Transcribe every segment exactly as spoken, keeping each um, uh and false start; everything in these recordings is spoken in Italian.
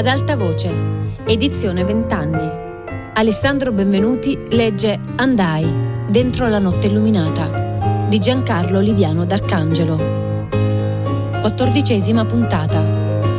Ad alta voce, edizione vent'anni. Alessandro Benvenuti legge Andai, dentro la notte illuminata, di Giancarlo Liviano d'Arcangelo. Quattordicesima puntata.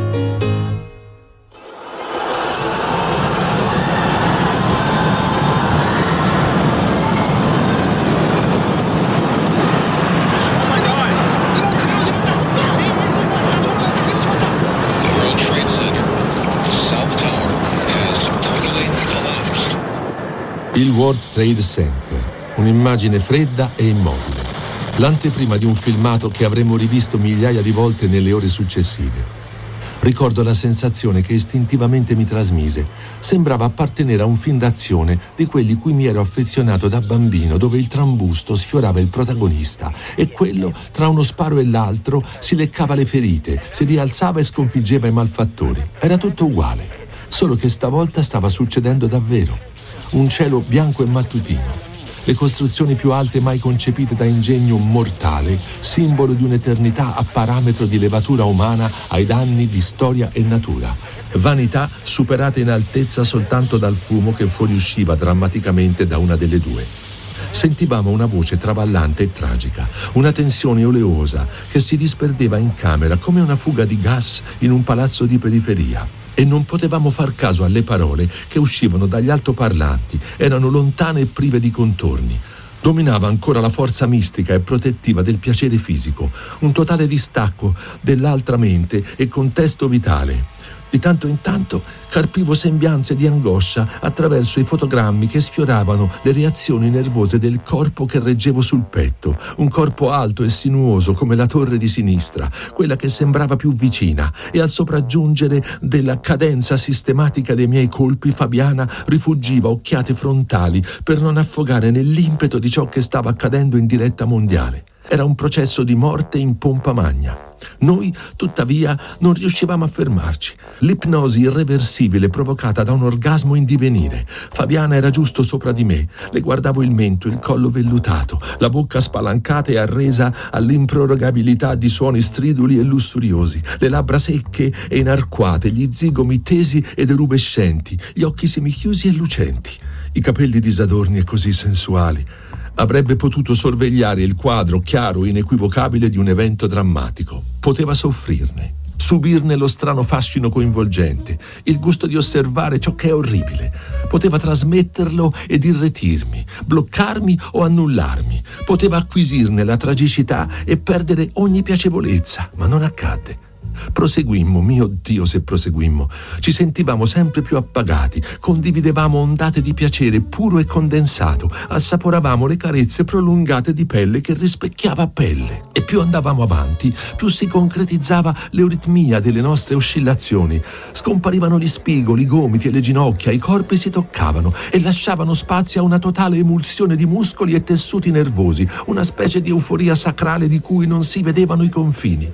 Il World Trade Center, un'immagine fredda e immobile, l'anteprima di un filmato che avremmo rivisto migliaia di volte nelle ore successive. Ricordo la sensazione che istintivamente mi trasmise. Sembrava appartenere a un film d'azione di quelli cui mi ero affezionato da bambino, dove il trambusto sfiorava il protagonista e quello, tra uno sparo e l'altro, si leccava le ferite, si rialzava e sconfiggeva i malfattori. Era tutto uguale, solo che stavolta stava succedendo davvero. Un cielo bianco e mattutino, le costruzioni più alte mai concepite da ingegno mortale, simbolo di un'eternità a parametro di levatura umana ai danni di storia e natura. Vanità superata in altezza soltanto dal fumo che fuoriusciva drammaticamente da una delle due. Sentivamo una voce traballante e tragica, una tensione oleosa che si disperdeva in camera come una fuga di gas in un palazzo di periferia. E non potevamo far caso alle parole che uscivano dagli altoparlanti, erano lontane e prive di contorni. Dominava ancora la forza mistica e protettiva del piacere fisico, un totale distacco dell'altra mente e contesto vitale. Di tanto in tanto carpivo sembianze di angoscia attraverso i fotogrammi che sfioravano le reazioni nervose del corpo che reggevo sul petto, un corpo alto e sinuoso come la torre di sinistra, quella che sembrava più vicina, e al sopraggiungere della cadenza sistematica dei miei colpi Fabiana rifuggiva occhiate frontali per non affogare nell'impeto di ciò che stava accadendo in diretta mondiale. Era un processo di morte in pompa magna. Noi, tuttavia, non riuscivamo a fermarci. L'ipnosi irreversibile provocata da un orgasmo in divenire. Fabiana era giusto sopra di me. Le guardavo il mento, il collo vellutato, la bocca spalancata e arresa all'improrogabilità di suoni striduli e lussuriosi, le labbra secche e inarcuate, gli zigomi tesi ed erubescenti, gli occhi semichiusi e lucenti, i capelli disadorni e così sensuali. Avrebbe potuto sorvegliare il quadro chiaro e inequivocabile di un evento drammatico. Poteva soffrirne, subirne lo strano fascino coinvolgente, il gusto di osservare ciò che è orribile. Poteva trasmetterlo ed irretirmi, bloccarmi o annullarmi. Poteva acquisirne la tragicità e perdere ogni piacevolezza, ma non accadde. Proseguimmo, mio Dio se proseguimmo. Ci sentivamo sempre più appagati, condividevamo ondate di piacere puro e condensato, assaporavamo le carezze prolungate di pelle che rispecchiava pelle. E più andavamo avanti, più si concretizzava l'euritmia delle nostre oscillazioni. Scomparivano gli spigoli, i gomiti e le ginocchia, i corpi si toccavano e lasciavano spazio a una totale emulsione di muscoli e tessuti nervosi, una specie di euforia sacrale di cui non si vedevano i confini.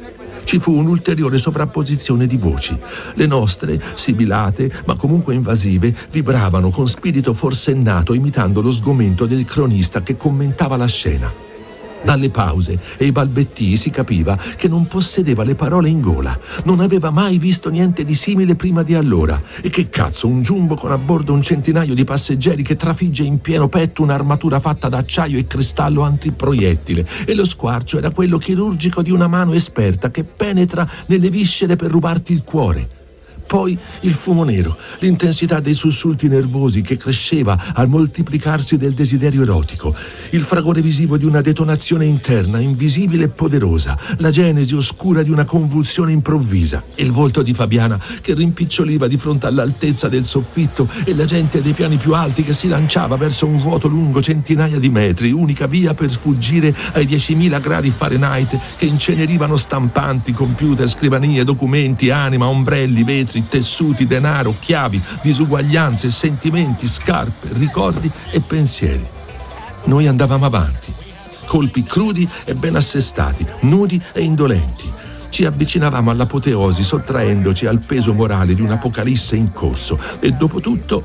Ci fu un'ulteriore sovrapposizione di voci. Le nostre, sibilate, ma comunque invasive, vibravano con spirito forsennato, imitando lo sgomento del cronista che commentava la scena. Dalle pause e i balbettii si capiva che non possedeva le parole in gola, non aveva mai visto niente di simile prima di allora. E che cazzo, un jumbo con a bordo un centinaio di passeggeri che trafigge in pieno petto un'armatura fatta d'acciaio e cristallo antiproiettile, e lo squarcio era quello chirurgico di una mano esperta che penetra nelle viscere per rubarti il cuore. Poi il fumo nero, l'intensità dei sussulti nervosi che cresceva al moltiplicarsi del desiderio erotico, il fragore visivo di una detonazione interna, invisibile e poderosa, la genesi oscura di una convulsione improvvisa, il volto di Fabiana che rimpiccioliva di fronte all'altezza del soffitto e la gente dei piani più alti che si lanciava verso un vuoto lungo centinaia di metri, unica via per sfuggire ai diecimila gradi Fahrenheit che incenerivano stampanti, computer, scrivanie, documenti, anima, ombrelli, vetri, tessuti, denaro, chiavi, disuguaglianze, sentimenti, scarpe, ricordi e pensieri. Noi andavamo avanti, colpi crudi e ben assestati, nudi e indolenti. Ci avvicinavamo all'apoteosi sottraendoci al peso morale di un'apocalisse in corso e dopo tutto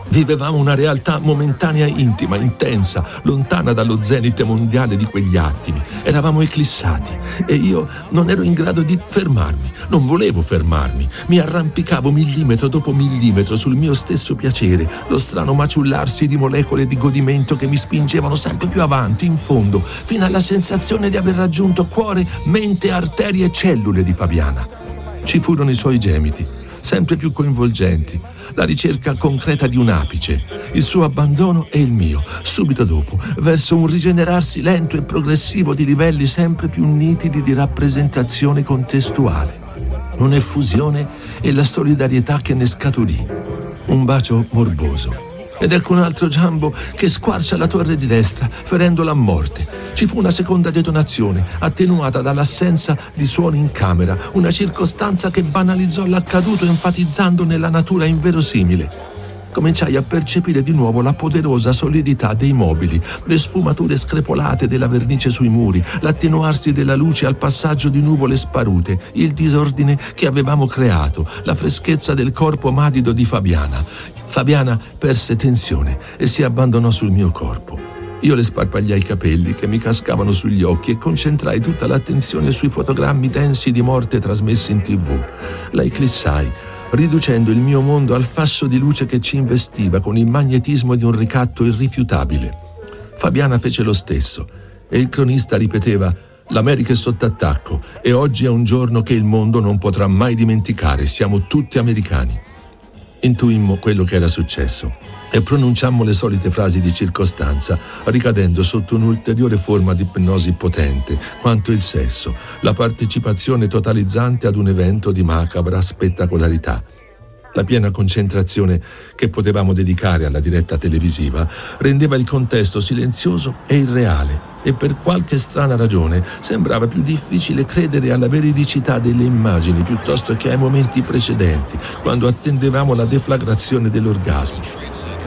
Vivevamo una realtà momentanea, intima, intensa, lontana dallo zenit mondiale di quegli attimi. Eravamo eclissati e io non ero in grado di fermarmi. Non volevo fermarmi. Mi arrampicavo millimetro dopo millimetro sul mio stesso piacere, lo strano maciullarsi di molecole di godimento che mi spingevano sempre più avanti, in fondo, fino alla sensazione di aver raggiunto cuore, mente, arterie e cellule di Fabiana. Ci furono i suoi gemiti, sempre più coinvolgenti, la ricerca concreta di un apice, il suo abbandono e il mio, subito dopo, verso un rigenerarsi lento e progressivo di livelli sempre più nitidi di rappresentazione contestuale. Un'effusione e la solidarietà che ne scaturì. Un bacio morboso. Ed ecco un altro Jumbo che squarcia la torre di destra, ferendola a morte. Ci fu una seconda detonazione, attenuata dall'assenza di suoni in camera, una circostanza che banalizzò l'accaduto enfatizzandone la natura inverosimile. Cominciai a percepire di nuovo la poderosa solidità dei mobili, le sfumature screpolate della vernice sui muri, l'attenuarsi della luce al passaggio di nuvole sparute, il disordine che avevamo creato, la freschezza del corpo madido di Fabiana. Fabiana perse tensione e si abbandonò sul mio corpo. Io le sparpagliai i capelli che mi cascavano sugli occhi e concentrai tutta l'attenzione sui fotogrammi densi di morte trasmessi in tivù. La eclissai, riducendo il mio mondo al fascio di luce che ci investiva con il magnetismo di un ricatto irrifiutabile. Fabiana fece lo stesso e il cronista ripeteva: l'America è sotto attacco e oggi è un giorno che il mondo non potrà mai dimenticare, siamo tutti americani. Intuimmo quello che era successo e pronunciammo le solite frasi di circostanza, ricadendo sotto un'ulteriore forma di ipnosi potente, quanto il sesso, la partecipazione totalizzante ad un evento di macabra spettacolarità. La piena concentrazione che potevamo dedicare alla diretta televisiva rendeva il contesto silenzioso e irreale e per qualche strana ragione sembrava più difficile credere alla veridicità delle immagini piuttosto che ai momenti precedenti, quando attendevamo la deflagrazione dell'orgasmo.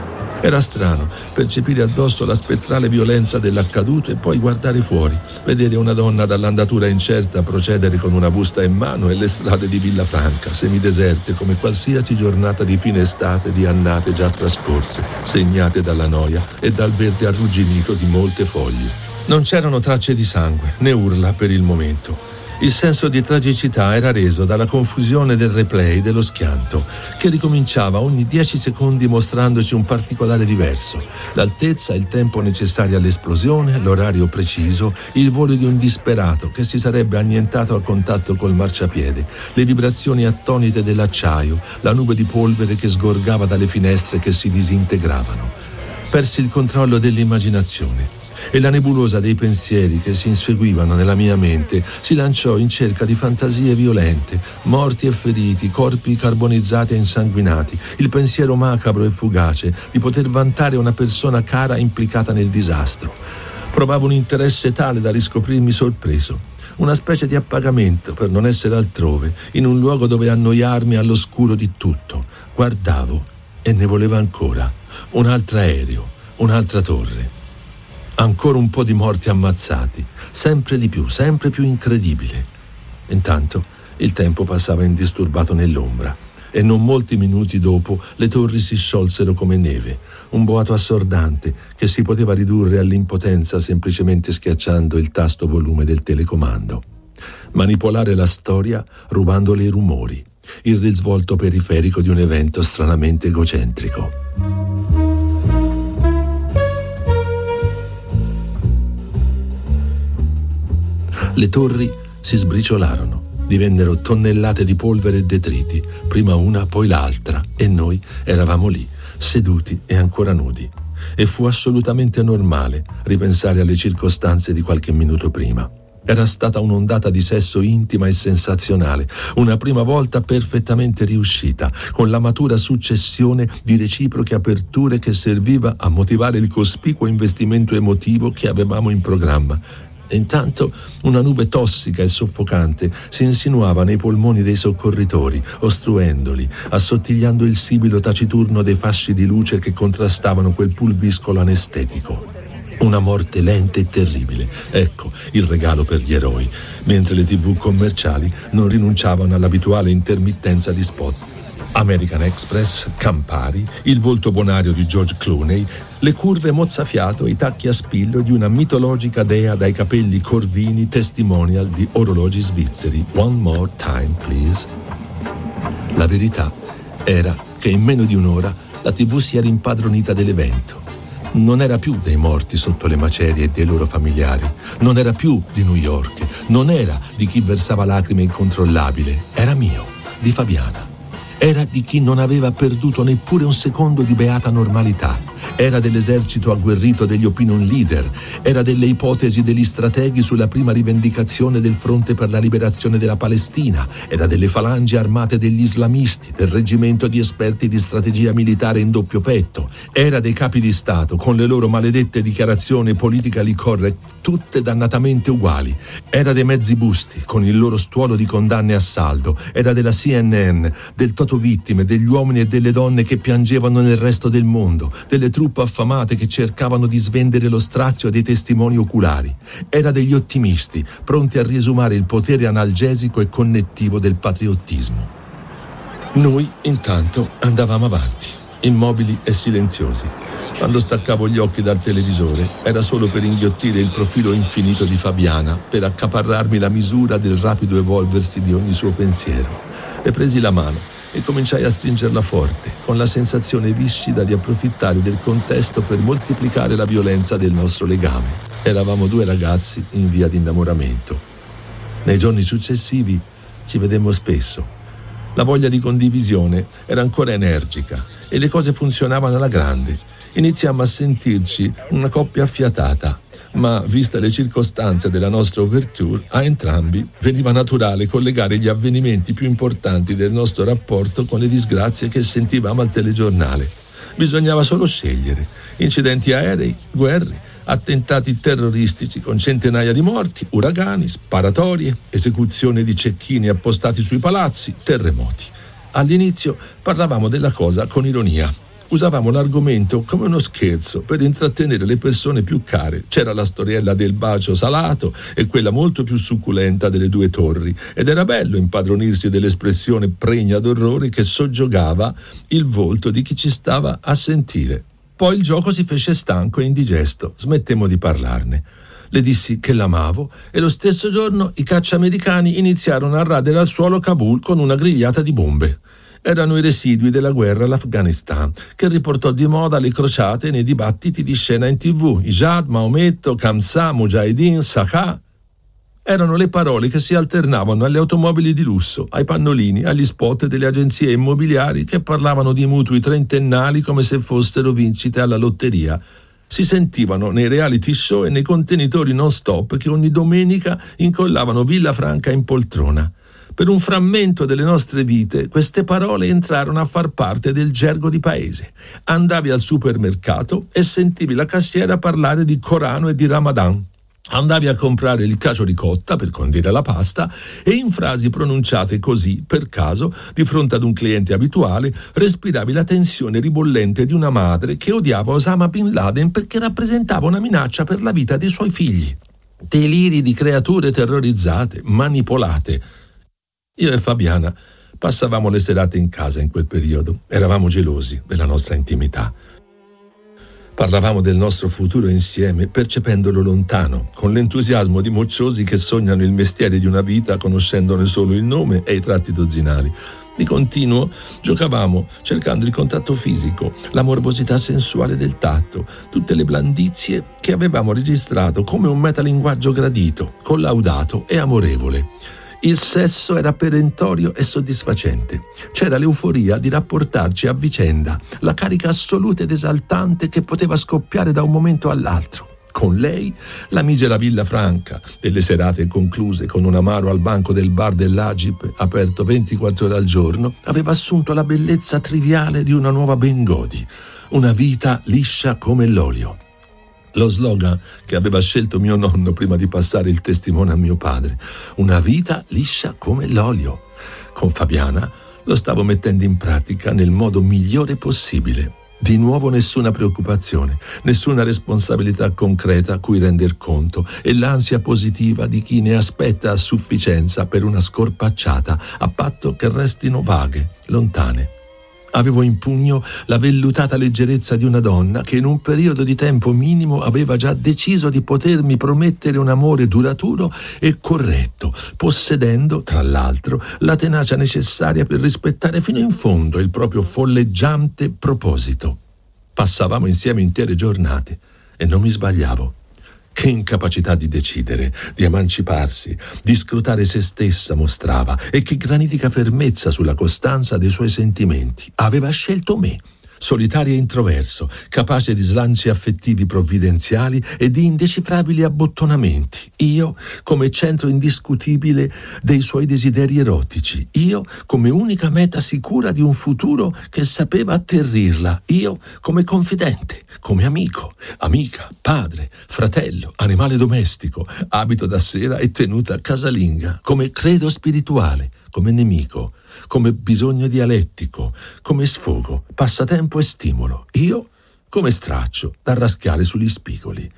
Era strano percepire addosso la spettrale violenza dell'accaduto e poi guardare fuori, vedere una donna dall'andatura incerta procedere con una busta in mano e le strade di Villafranca, semideserte come qualsiasi giornata di fine estate di annate già trascorse, segnate dalla noia e dal verde arrugginito di molte foglie. Non c'erano tracce di sangue, né urla per il momento. Il senso di tragicità era reso dalla confusione del replay dello schianto, che ricominciava ogni dieci secondi mostrandoci un particolare diverso: l'altezza, il tempo necessario all'esplosione, l'orario preciso, il volo di un disperato che si sarebbe annientato a contatto col marciapiede, le vibrazioni attonite dell'acciaio, la nube di polvere che sgorgava dalle finestre che si disintegravano. Persi il controllo dell'immaginazione e la nebulosa dei pensieri che si inseguivano nella mia mente si lanciò in cerca di fantasie violente, morti e feriti, corpi carbonizzati e insanguinati, il pensiero macabro e fugace di poter vantare una persona cara implicata nel disastro. Provavo un interesse tale da riscoprirmi sorpreso, una specie di appagamento per non essere altrove, in un luogo dove annoiarmi all'oscuro di tutto. Guardavo e ne voleva ancora, un altro aereo, un'altra torre. Ancora un po' di morti ammazzati, sempre di più, sempre più incredibile. Intanto il tempo passava indisturbato nell'ombra e non molti minuti dopo le torri si sciolsero come neve, un boato assordante che si poteva ridurre all'impotenza semplicemente schiacciando il tasto volume del telecomando. Manipolare la storia rubandole i rumori, il risvolto periferico di un evento stranamente egocentrico. Le torri si sbriciolarono, divennero tonnellate di polvere e detriti, prima una, poi l'altra, e noi eravamo lì, seduti e ancora nudi. E fu assolutamente normale ripensare alle circostanze di qualche minuto prima. Era stata un'ondata di sesso intima e sensazionale, una prima volta perfettamente riuscita, con la matura successione di reciproche aperture che serviva a motivare il cospicuo investimento emotivo che avevamo in programma. E intanto una nube tossica e soffocante si insinuava nei polmoni dei soccorritori, ostruendoli, assottigliando il sibilo taciturno dei fasci di luce che contrastavano quel pulviscolo anestetico. Una morte lenta e terribile. Ecco il regalo per gli eroi, mentre le tivù commerciali non rinunciavano all'abituale intermittenza di spot. American Express, Campari, il volto bonario di George Clooney, le curve mozzafiato e i tacchi a spillo di una mitologica dea dai capelli corvini testimonial di orologi svizzeri. One more time, please. La verità era che in meno di un'ora la tivù si era impadronita dell'evento. Non era più dei morti sotto le macerie e dei loro familiari, non era più di New York, non era di chi versava lacrime incontrollabile, era mio, di Fabiana. Era di chi non aveva perduto neppure un secondo di beata normalità. Era dell'esercito agguerrito degli opinion leader. Era delle ipotesi degli strateghi sulla prima rivendicazione del fronte per la liberazione della Palestina. Era delle falangi armate degli islamisti, del reggimento di esperti di strategia militare in doppio petto. Era dei capi di Stato con le loro maledette dichiarazioni politically correct, tutte dannatamente uguali. Era dei mezzi busti con il loro stuolo di condanne a saldo. Era della C N N, del vittime, degli uomini e delle donne che piangevano nel resto del mondo, delle truppe affamate che cercavano di svendere lo strazio dei testimoni oculari. Era degli ottimisti, pronti a riesumare il potere analgesico e connettivo del patriottismo. Noi, intanto, andavamo avanti, immobili e silenziosi. Quando staccavo gli occhi dal televisore, era solo per inghiottire il profilo infinito di Fabiana, per accaparrarmi la misura del rapido evolversi di ogni suo pensiero. Le presi la mano e cominciai a stringerla forte, con la sensazione viscida di approfittare del contesto per moltiplicare la violenza del nostro legame. Eravamo due ragazzi in via di innamoramento. Nei giorni successivi ci vedemmo spesso. La voglia di condivisione era ancora energica e le cose funzionavano alla grande. Iniziammo a sentirci una coppia affiatata, ma, viste le circostanze della nostra ouverture, a entrambi veniva naturale collegare gli avvenimenti più importanti del nostro rapporto con le disgrazie che sentivamo al telegiornale. Bisognava solo scegliere: incidenti aerei, guerre, attentati terroristici con centinaia di morti, uragani, sparatorie, esecuzione di cecchini appostati sui palazzi, terremoti. All'inizio parlavamo della cosa con ironia. Usavamo l'argomento come uno scherzo per intrattenere le persone più care. C'era la storiella del bacio salato e quella molto più succulenta delle due torri, ed era bello impadronirsi dell'espressione pregna d'orrore che soggiogava il volto di chi ci stava a sentire. Poi il gioco si fece stanco e indigesto, smettemmo di parlarne. Le dissi che l'amavo e lo stesso giorno i cacciaamericani iniziarono a radere al suolo Kabul con una grigliata di bombe. Erano i residui della guerra all'Afghanistan, che riportò di moda le crociate nei dibattiti di scena in tivù. Ijad, Maometto, Kamsa, Mujahideen, Sahha. Erano le parole che si alternavano alle automobili di lusso, ai pannolini, agli spot delle agenzie immobiliari che parlavano di mutui trentennali come se fossero vincite alla lotteria. Si sentivano nei reality show e nei contenitori non stop che ogni domenica incollavano Villafranca in poltrona. Per un frammento delle nostre vite, queste parole entrarono a far parte del gergo di paese. Andavi al supermercato e sentivi la cassiera parlare di Corano e di Ramadan. Andavi a comprare il cacio ricotta per condire la pasta e in frasi pronunciate così, per caso, di fronte ad un cliente abituale, respiravi la tensione ribollente di una madre che odiava Osama Bin Laden perché rappresentava una minaccia per la vita dei suoi figli. Deliri di creature terrorizzate, manipolate. Io e Fabiana passavamo le serate in casa in quel periodo. Eravamo gelosi della nostra intimità. Parlavamo del nostro futuro insieme, percependolo lontano, con l'entusiasmo di mocciosi che sognano il mestiere di una vita conoscendone solo il nome e i tratti dozzinali. Di continuo giocavamo cercando il contatto fisico, la morbosità sensuale del tatto, tutte le blandizie che avevamo registrato come un metalinguaggio gradito, collaudato e amorevole. Il sesso era perentorio e soddisfacente. C'era l'euforia di rapportarci a vicenda, la carica assoluta ed esaltante che poteva scoppiare da un momento all'altro. Con lei, la misera Villafranca, delle serate concluse con un amaro al banco del bar dell'Agip, aperto ventiquattro ore al giorno, aveva assunto la bellezza triviale di una nuova Bengodi, una vita liscia come l'olio. Lo slogan che aveva scelto mio nonno prima di passare il testimone a mio padre. Una vita liscia come l'olio. Con Fabiana lo stavo mettendo in pratica nel modo migliore possibile. Di nuovo nessuna preoccupazione, nessuna responsabilità concreta a cui render conto e l'ansia positiva di chi ne aspetta a sufficienza per una scorpacciata, a patto che restino vaghe, lontane. Avevo in pugno la vellutata leggerezza di una donna che in un periodo di tempo minimo aveva già deciso di potermi promettere un amore duraturo e corretto, possedendo, tra l'altro, la tenacia necessaria per rispettare fino in fondo il proprio folleggiante proposito. Passavamo insieme intere giornate e non mi sbagliavo. Che incapacità di decidere, di emanciparsi, di scrutare se stessa mostrava e che granitica fermezza sulla costanza dei suoi sentimenti. Aveva scelto me, solitario e introverso, capace di slanci affettivi provvidenziali e di indecifrabili abbottonamenti. Io come centro indiscutibile dei suoi desideri erotici. Io come unica meta sicura di un futuro che sapeva atterrirla. Io come confidente, come amico, amica, padre, fratello, animale domestico, abito da sera e tenuta casalinga, come credo spirituale, come nemico, come bisogno dialettico, come sfogo, passatempo e stimolo. Io come straccio da raschiare sugli spigoli.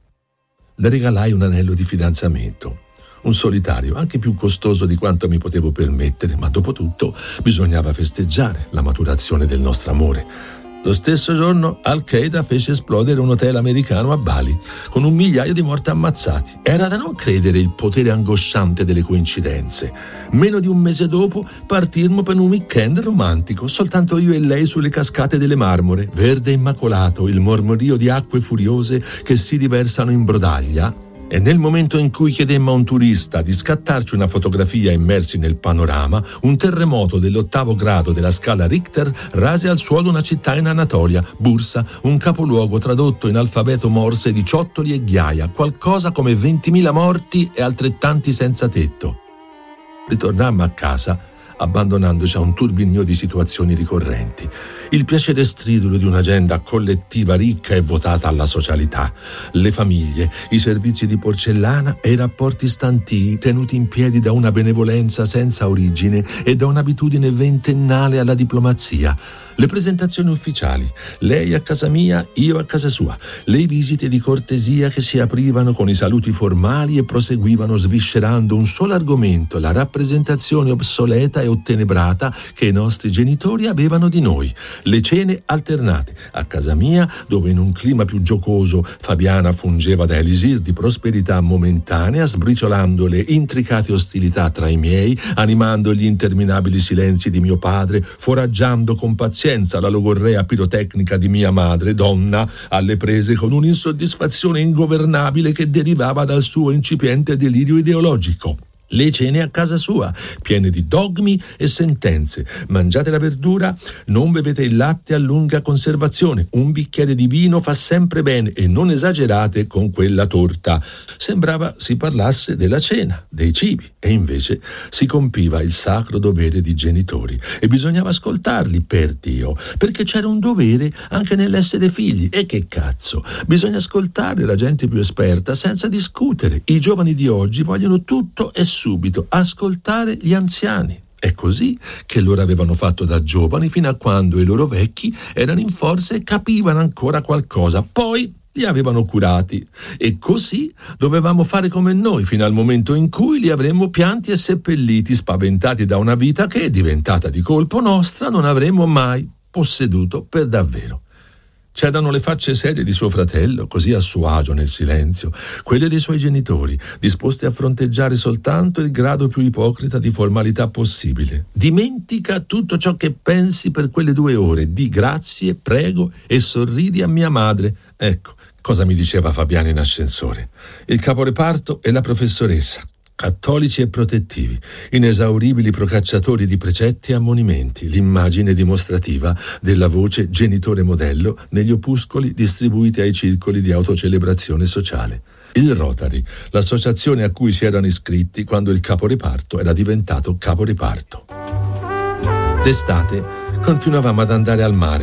Le regalai un anello di fidanzamento, un solitario, anche più costoso di quanto mi potevo permettere, ma dopo tutto bisognava festeggiare la maturazione del nostro amore. Lo stesso giorno Al-Qaeda fece esplodere un hotel americano a Bali, con un migliaio di morti ammazzati. Era da non credere il potere angosciante delle coincidenze. Meno di un mese dopo partirmo per un weekend romantico, soltanto io e lei sulle cascate delle Marmore, verde immacolato, il mormorio di acque furiose che si riversano in Brodaglia. E nel momento in cui chiedemmo a un turista di scattarci una fotografia immersi nel panorama, un terremoto dell'ottavo grado della scala Richter rase al suolo una città in Anatolia, Bursa, un capoluogo tradotto in alfabeto Morse di ciottoli e ghiaia, qualcosa come ventimila morti e altrettanti senza tetto. Ritornammo a casa abbandonandoci a un turbinio di situazioni ricorrenti. Il piacere stridulo di un'agenda collettiva ricca e votata alla socialità, le famiglie, i servizi di porcellana e i rapporti stantii tenuti in piedi da una benevolenza senza origine e da un'abitudine ventennale alla diplomazia. Le presentazioni ufficiali, lei a casa mia, io a casa sua, le visite di cortesia che si aprivano con i saluti formali e proseguivano sviscerando un solo argomento, la rappresentazione obsoleta e ottenebrata che i nostri genitori avevano di noi. Le cene alternate, a casa mia, dove in un clima più giocoso Fabiana fungeva da elisir di prosperità momentanea, sbriciolando le intricate ostilità tra i miei, animando gli interminabili silenzi di mio padre, foraggiando con pazienza la logorrea pirotecnica di mia madre, donna alle prese con un'insoddisfazione ingovernabile che derivava dal suo incipiente delirio ideologico. Le cene a casa sua, piene di dogmi e sentenze. Mangiate la verdura, non bevete il latte a lunga conservazione, un bicchiere di vino fa sempre bene e non esagerate con quella torta. Sembrava si parlasse della cena, dei cibi, e invece si compiva il sacro dovere di genitori e bisognava ascoltarli, per Dio, perché c'era un dovere anche nell'essere figli. E che cazzo, bisogna ascoltare la gente più esperta senza discutere. I giovani di oggi vogliono tutto e subito, ascoltare gli anziani. È così che loro avevano fatto da giovani fino a quando i loro vecchi erano in forza e capivano ancora qualcosa. Poi li avevano curati e così dovevamo fare come noi fino al momento in cui li avremmo pianti e seppelliti, spaventati da una vita che, diventata di colpo nostra, non avremmo mai posseduto per davvero. C'erano le facce serie di suo fratello, così a suo agio nel silenzio, quelle dei suoi genitori, disposti a fronteggiare soltanto il grado più ipocrita di formalità possibile. Dimentica tutto ciò che pensi per quelle due ore, di grazie, prego e sorridi a mia madre. Ecco cosa mi diceva Fabiana in ascensore. Il caporeparto e la professoressa, cattolici e protettivi, inesauribili procacciatori di precetti e ammonimenti, l'immagine dimostrativa della voce genitore modello negli opuscoli distribuiti ai circoli di autocelebrazione sociale. Il Rotary, l'associazione a cui si erano iscritti quando il caporeparto era diventato caporeparto. D'estate continuavamo ad andare al mare,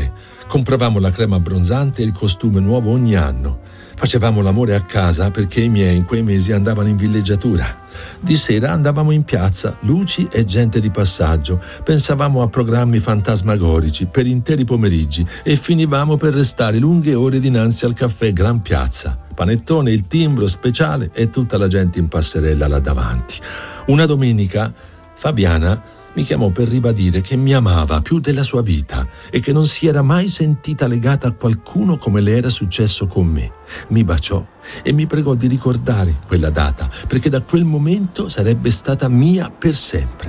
Compravamo la crema abbronzante e il costume nuovo ogni anno. Facevamo l'amore a casa perché i miei in quei mesi andavano in villeggiatura. Di sera andavamo in piazza, luci e gente di passaggio. Pensavamo a programmi fantasmagorici per interi pomeriggi e finivamo per restare lunghe ore dinanzi al caffè Gran Piazza. Panettone, il timbro speciale e tutta la gente in passerella là davanti. Una domenica Fabiana mi chiamò per ribadire che mi amava più della sua vita e che non si era mai sentita legata a qualcuno come le era successo con me. Mi baciò e mi pregò di ricordare quella data, perché da quel momento sarebbe stata mia per sempre.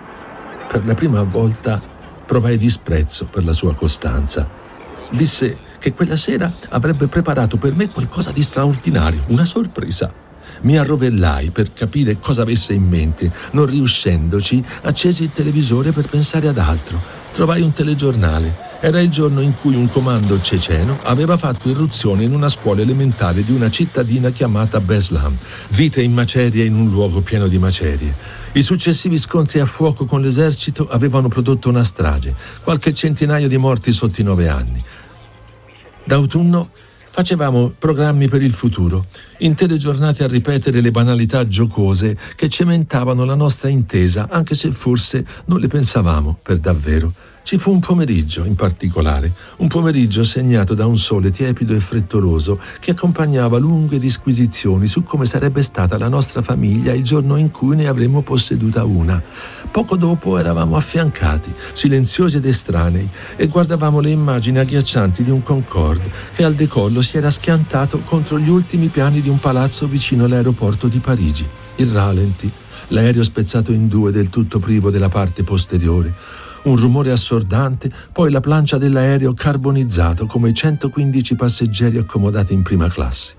Per la prima volta provai disprezzo per la sua costanza. Disse che quella sera avrebbe preparato per me qualcosa di straordinario, una sorpresa. Mi arrovellai per capire cosa avesse in mente. Non riuscendoci, accesi il televisore per pensare ad altro. Trovai un telegiornale. Era il giorno in cui un comando ceceno aveva fatto irruzione in una scuola elementare di una cittadina chiamata Beslan. Vite in macerie in un luogo pieno di macerie. I successivi scontri a fuoco con l'esercito avevano prodotto una strage. Qualche centinaio di morti sotto i nove anni. D'autunno facevamo programmi per il futuro, intere giornate a ripetere le banalità giocose che cementavano la nostra intesa, anche se forse non le pensavamo per davvero. Ci fu un pomeriggio in particolare, un pomeriggio segnato da un sole tiepido e frettoloso che accompagnava lunghe disquisizioni su come sarebbe stata la nostra famiglia il giorno in cui ne avremmo posseduta una. Poco dopo eravamo affiancati, silenziosi ed estranei, e guardavamo le immagini agghiaccianti di un Concorde che al decollo si era schiantato contro gli ultimi piani di un palazzo vicino all'aeroporto di Parigi. Il rallenti, l'aereo spezzato in due del tutto privo della parte posteriore, un rumore assordante, poi la plancia dell'aereo carbonizzato come i centoquindici passeggeri accomodati in prima classe.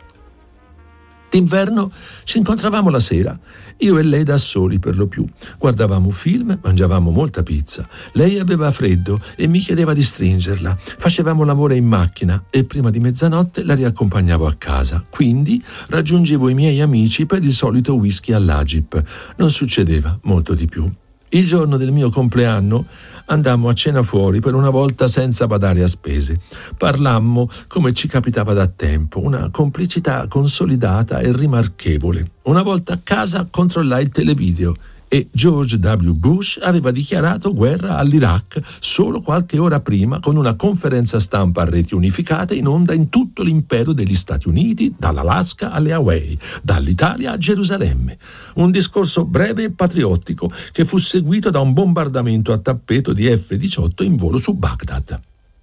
D'inverno ci incontravamo la sera, io e lei da soli per lo più. Guardavamo film, mangiavamo molta pizza. Lei aveva freddo e mi chiedeva di stringerla. Facevamo l'amore in macchina e prima di mezzanotte la riaccompagnavo a casa. Quindi raggiungevo i miei amici per il solito whisky all'Agip. Non succedeva molto di più. Il giorno del mio compleanno andammo a cena fuori per una volta senza badare a spese. Parlammo come ci capitava da tempo, una complicità consolidata e rimarchevole. Una volta a casa controllai il televideo e George W. Bush aveva dichiarato guerra all'Iraq solo qualche ora prima con una conferenza stampa a reti unificate in onda in tutto l'impero degli Stati Uniti, dall'Alaska alle Hawaii, dall'Italia a Gerusalemme. Un discorso breve e patriottico che fu seguito da un bombardamento a tappeto di F diciotto in volo su Baghdad.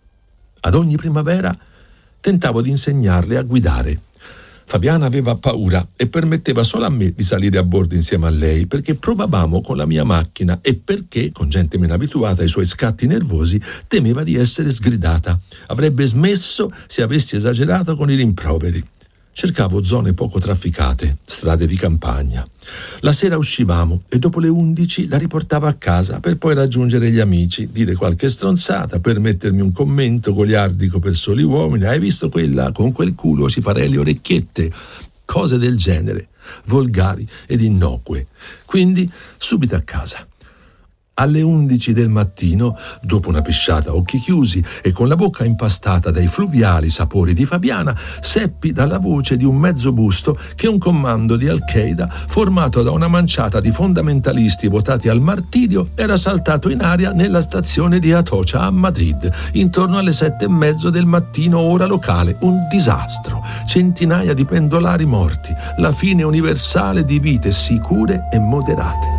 Ad ogni primavera tentavo di insegnarle a guidare. Fabiana aveva paura e permetteva solo a me di salire a bordo insieme a lei perché provavamo con la mia macchina e perché, con gente meno abituata ai suoi scatti nervosi, temeva di essere sgridata. Avrebbe smesso se avessi esagerato con i rimproveri. Cercavo zone poco trafficate, strade di campagna. La sera uscivamo e dopo le undici la riportavo a casa per poi raggiungere gli amici, dire qualche stronzata, permettermi un commento goliardico per soli uomini. Hai visto quella? Con quel culo si farei le orecchiette. Cose del genere, volgari ed innocue. Quindi subito a casa. Alle undici del mattino, dopo una pisciata a occhi chiusi e con la bocca impastata dai fluviali sapori di Fabiana, seppi dalla voce di un mezzo busto che un comando di Al-Qaeda, formato da una manciata di fondamentalisti votati al martirio, era saltato in aria nella stazione di Atocha a Madrid, intorno alle sette e mezzo del mattino ora locale. Un disastro, centinaia di pendolari morti, la fine universale di vite sicure e moderate.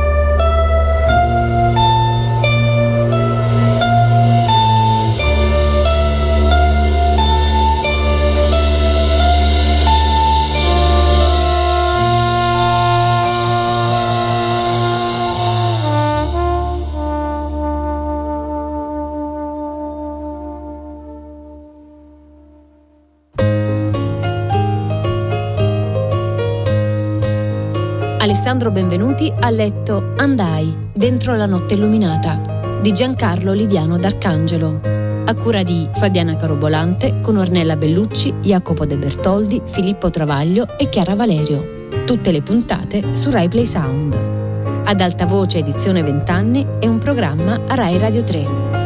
Alessandro Benvenuti ha letto Andai, dentro la notte illuminata, di Giancarlo Liviano d'Arcangelo, a cura di Fabiana Carobolante, con Ornella Bellucci, Jacopo De Bertoldi, Filippo Travaglio e Chiara Valerio. Tutte le puntate su Rai Play Sound. Ad alta voce edizione vent'anni è un programma a Rai Radio tre.